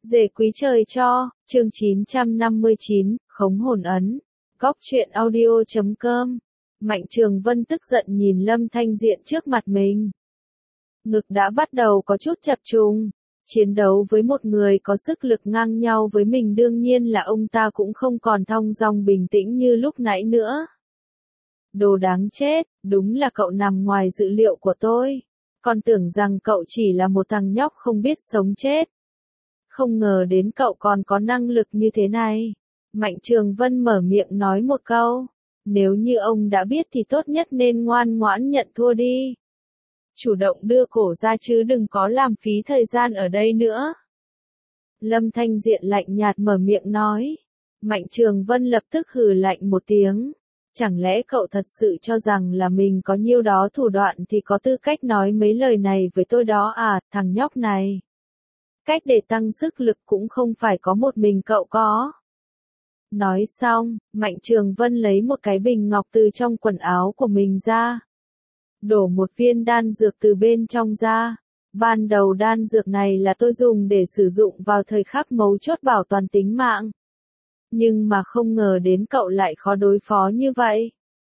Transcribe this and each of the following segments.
Dề quý trời cho, chương 959, khống hồn ấn. Góc truyện audio.com. Mạnh Trường Vân tức giận nhìn Lâm Thanh Diện trước mặt mình. Ngực đã bắt đầu có chút chập trùng. Chiến đấu với một người có sức lực ngang nhau với mình đương nhiên là ông ta cũng không còn thong dong bình tĩnh như lúc nãy nữa. Đồ đáng chết, đúng là cậu nằm ngoài dự liệu của tôi. Còn tưởng rằng cậu chỉ là một thằng nhóc không biết sống chết. Không ngờ đến cậu còn có năng lực như thế này. Mạnh Trường Vân mở miệng nói một câu. Nếu như ông đã biết thì tốt nhất nên ngoan ngoãn nhận thua đi. Chủ động đưa cổ ra chứ đừng có làm phí thời gian ở đây nữa. Lâm Thanh Diện lạnh nhạt mở miệng nói. Mạnh Trường Vân lập tức hừ lạnh một tiếng. Chẳng lẽ cậu thật sự cho rằng là mình có nhiêu đó thủ đoạn thì có tư cách nói mấy lời này với tôi đó à, thằng nhóc này. Cách để tăng sức lực cũng không phải có một mình cậu có. Nói xong, Mạnh Trường Vân lấy một cái bình ngọc từ trong quần áo của mình ra. Đổ một viên đan dược từ bên trong ra. Ban đầu đan dược này là tôi dùng để sử dụng vào thời khắc mấu chốt bảo toàn tính mạng. Nhưng mà không ngờ đến cậu lại khó đối phó như vậy.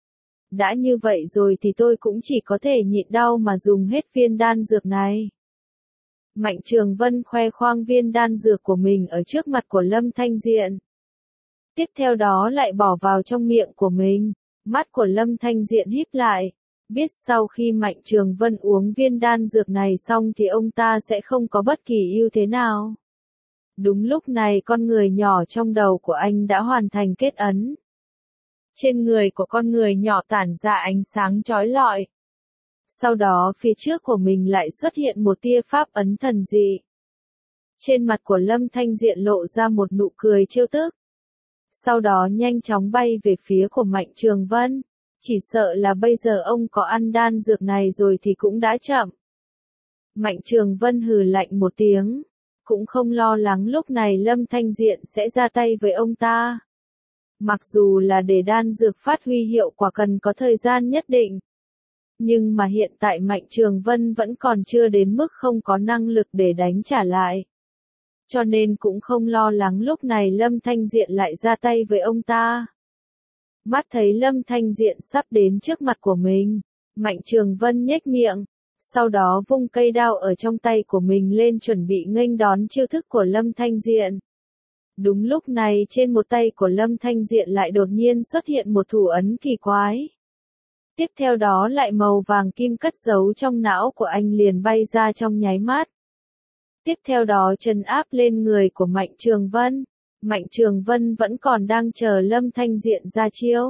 Đã như vậy rồi thì tôi cũng chỉ có thể nhịn đau mà dùng hết viên đan dược này. Mạnh Trường Vân khoe khoang viên đan dược của mình ở trước mặt của Lâm Thanh Diện. Tiếp theo đó lại bỏ vào trong miệng của mình. Mắt của Lâm Thanh Diện híp lại. Biết sau khi Mạnh Trường Vân uống viên đan dược này xong thì ông ta sẽ không có bất kỳ ưu thế nào. Đúng lúc này con người nhỏ trong đầu của anh đã hoàn thành kết ấn. Trên người của con người nhỏ tản ra ánh sáng chói lọi. Sau đó phía trước của mình lại xuất hiện một tia pháp ấn thần dị. Trên mặt của Lâm Thanh Diện lộ ra một nụ cười trêu tức. Sau đó nhanh chóng bay về phía của Mạnh Trường Vân. Chỉ sợ là bây giờ ông có ăn đan dược này rồi thì cũng đã chậm. Mạnh Trường Vân hừ lạnh một tiếng. Cũng không lo lắng lúc này Lâm Thanh Diện sẽ ra tay với ông ta. Mặc dù là để đan dược phát huy hiệu quả cần có thời gian nhất định. Nhưng mà hiện tại Mạnh Trường Vân vẫn còn chưa đến mức không có năng lực để đánh trả lại. Cho nên cũng không lo lắng lúc này Lâm Thanh Diện lại ra tay với ông ta. Mắt thấy Lâm Thanh Diện sắp đến trước mặt của mình, Mạnh Trường Vân nhếch miệng, sau đó vung cây đao ở trong tay của mình lên chuẩn bị nghênh đón chiêu thức của Lâm Thanh Diện. Đúng lúc này trên một tay của Lâm Thanh Diện lại đột nhiên xuất hiện một thủ ấn kỳ quái. Tiếp theo đó lại màu vàng kim cất giấu trong não của anh liền bay ra trong nháy mắt. Tiếp theo đó trấn áp lên người của Mạnh Trường Vân. Mạnh Trường Vân vẫn còn đang chờ Lâm Thanh Diện ra chiêu.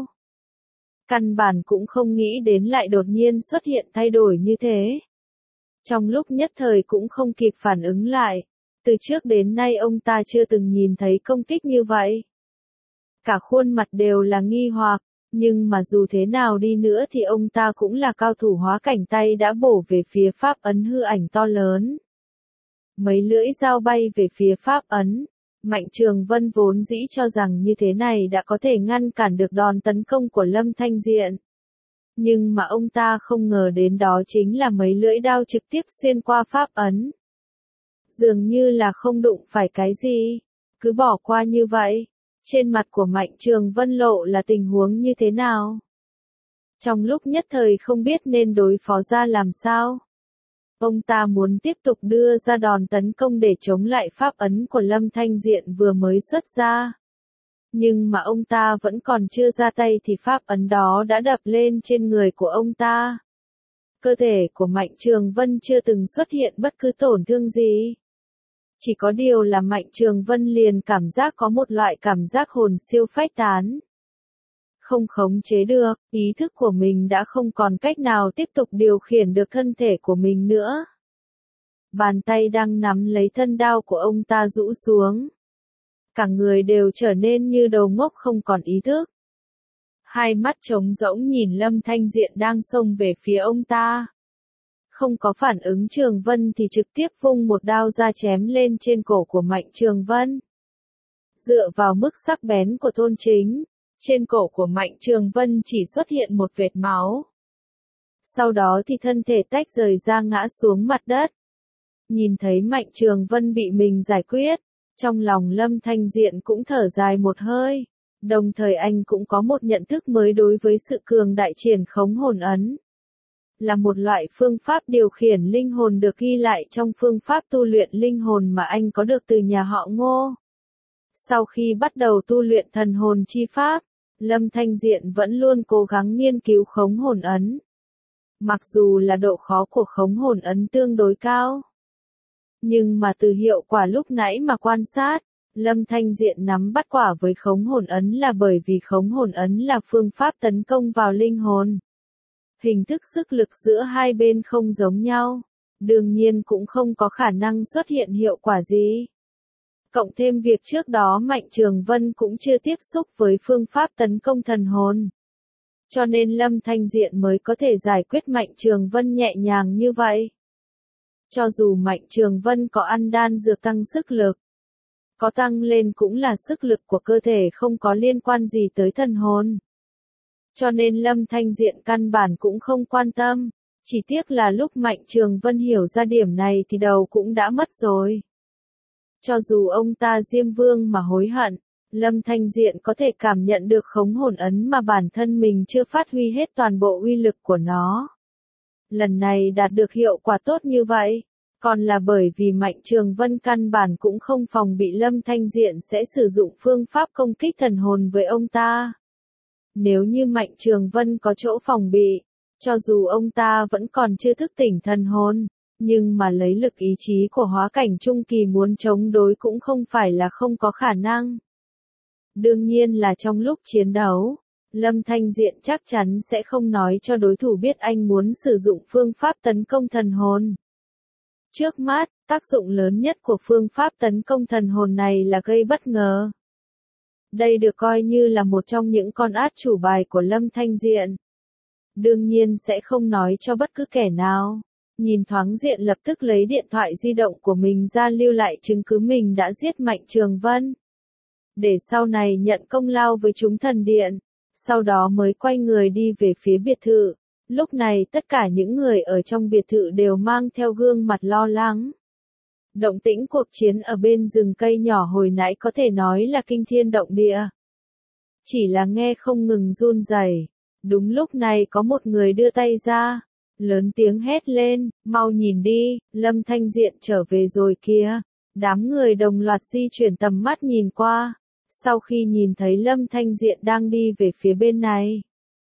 Căn bản cũng không nghĩ đến lại đột nhiên xuất hiện thay đổi như thế. Trong lúc nhất thời cũng không kịp phản ứng lại. Từ trước đến nay ông ta chưa từng nhìn thấy công kích như vậy. Cả khuôn mặt đều là nghi hoặc, nhưng mà dù thế nào đi nữa thì ông ta cũng là cao thủ hóa cảnh tay đã bổ về phía pháp ấn hư ảnh to lớn. Mấy lưỡi dao bay về phía pháp ấn. Mạnh Trường Vân vốn dĩ cho rằng như thế này đã có thể ngăn cản được đòn tấn công của Lâm Thanh Diện. Nhưng mà ông ta không ngờ đến đó chính là mấy lưỡi đao trực tiếp xuyên qua pháp ấn. Dường như là không đụng phải cái gì, cứ bỏ qua như vậy. Trên mặt của Mạnh Trường Vân lộ là tình huống như thế nào? Trong lúc nhất thời không biết nên đối phó ra làm sao. Ông ta muốn tiếp tục đưa ra đòn tấn công để chống lại pháp ấn của Lâm Thanh Diện vừa mới xuất ra. Nhưng mà ông ta vẫn còn chưa ra tay thì pháp ấn đó đã đập lên trên người của ông ta. Cơ thể của Mạnh Trường Vân chưa từng xuất hiện bất cứ tổn thương gì. Chỉ có điều là Mạnh Trường Vân liền cảm giác có một loại cảm giác hồn siêu phách tán. Không khống chế được, ý thức của mình đã không còn cách nào tiếp tục điều khiển được thân thể của mình nữa. Bàn tay đang nắm lấy thân đao của ông ta rũ xuống. Cả người đều trở nên như đầu ngốc không còn ý thức. Hai mắt trống rỗng nhìn Lâm Thanh Diện đang xông về phía ông ta. Không có phản ứng Trường Vân thì trực tiếp vung một đao ra chém lên trên cổ của Mạnh Trường Vân. Dựa vào mức sắc bén của thôn chính, trên cổ của Mạnh Trường Vân chỉ xuất hiện một vệt máu. Sau đó thì thân thể tách rời ra ngã xuống mặt đất. Nhìn thấy Mạnh Trường Vân bị mình giải quyết, Trong lòng Lâm Thanh Diện cũng thở dài một hơi, đồng thời anh cũng có một nhận thức mới đối với sự cường đại triển khống hồn ấn. Là một loại phương pháp điều khiển linh hồn được ghi lại trong phương pháp tu luyện linh hồn mà anh có được từ nhà họ Ngô. Sau khi bắt đầu tu luyện thần hồn chi pháp, Lâm Thanh Diện vẫn luôn cố gắng nghiên cứu khống hồn ấn. Mặc dù là độ khó của khống hồn ấn tương đối cao, nhưng mà từ hiệu quả lúc nãy mà quan sát, Lâm Thanh Diện nắm bắt quả với khống hồn ấn là bởi vì khống hồn ấn là phương pháp tấn công vào linh hồn. Hình thức sức lực giữa hai bên không giống nhau, đương nhiên cũng không có khả năng xuất hiện hiệu quả gì. Cộng thêm việc trước đó Mạnh Trường Vân cũng chưa tiếp xúc với phương pháp tấn công thần hồn. Cho nên Lâm Thanh Diện mới có thể giải quyết Mạnh Trường Vân nhẹ nhàng như vậy. Cho dù Mạnh Trường Vân có ăn đan dược tăng sức lực, có tăng lên cũng là sức lực của cơ thể không có liên quan gì tới thần hồn. Cho nên Lâm Thanh Diện căn bản cũng không quan tâm, chỉ tiếc là lúc Mạnh Trường Vân hiểu ra điểm này thì đầu cũng đã mất rồi. Cho dù ông ta Diêm Vương mà hối hận, Lâm Thanh Diện có thể cảm nhận được khống hồn ấn mà bản thân mình chưa phát huy hết toàn bộ uy lực của nó. Lần này đạt được hiệu quả tốt như vậy, còn là bởi vì Mạnh Trường Vân căn bản cũng không phòng bị Lâm Thanh Diện sẽ sử dụng phương pháp công kích thần hồn với ông ta. Nếu như Mạnh Trường Vân có chỗ phòng bị, cho dù ông ta vẫn còn chưa thức tỉnh thần hồn, nhưng mà lấy lực ý chí của hóa cảnh trung kỳ muốn chống đối cũng không phải là không có khả năng. Đương nhiên là trong lúc chiến đấu, Lâm Thanh Diện chắc chắn sẽ không nói cho đối thủ biết anh muốn sử dụng phương pháp tấn công thần hồn. Trước mắt, tác dụng lớn nhất của phương pháp tấn công thần hồn này là gây bất ngờ. Đây được coi như là một trong những con át chủ bài của Lâm Thanh Diện. Đương nhiên sẽ không nói cho bất cứ kẻ nào. Nhìn thoáng Diện lập tức lấy điện thoại di động của mình ra lưu lại chứng cứ mình đã giết Mạnh Trường Vân. Để sau này nhận công lao với chúng thần điện. Sau đó mới quay người đi về phía biệt thự. Lúc này tất cả những người ở trong biệt thự đều mang theo gương mặt lo lắng. Động tĩnh cuộc chiến ở bên rừng cây nhỏ hồi nãy có thể nói là kinh thiên động địa. Chỉ là nghe không ngừng run rẩy. Đúng lúc này có một người đưa tay ra, lớn tiếng hét lên, mau nhìn đi, Lâm Thanh Diện trở về rồi kìa. Đám người đồng loạt di chuyển tầm mắt nhìn qua. Sau khi nhìn thấy Lâm Thanh Diện đang đi về phía bên này,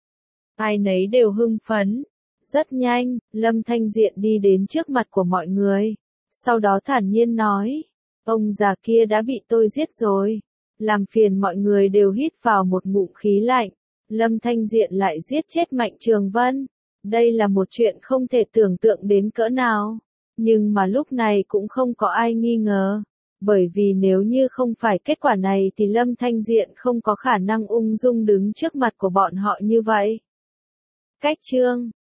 ai nấy đều hưng phấn. Rất nhanh, Lâm Thanh Diện đi đến trước mặt của mọi người. Sau đó thản nhiên nói, ông già kia đã bị tôi giết rồi. Làm phiền mọi người đều hít vào một ngụm khí lạnh. Lâm Thanh Diện lại giết chết Mạnh Trường Vân. Đây là một chuyện không thể tưởng tượng đến cỡ nào. Nhưng mà lúc này cũng không có ai nghi ngờ. Bởi vì nếu như không phải kết quả này thì Lâm Thanh Diện không có khả năng ung dung đứng trước mặt của bọn họ như vậy. Cách chương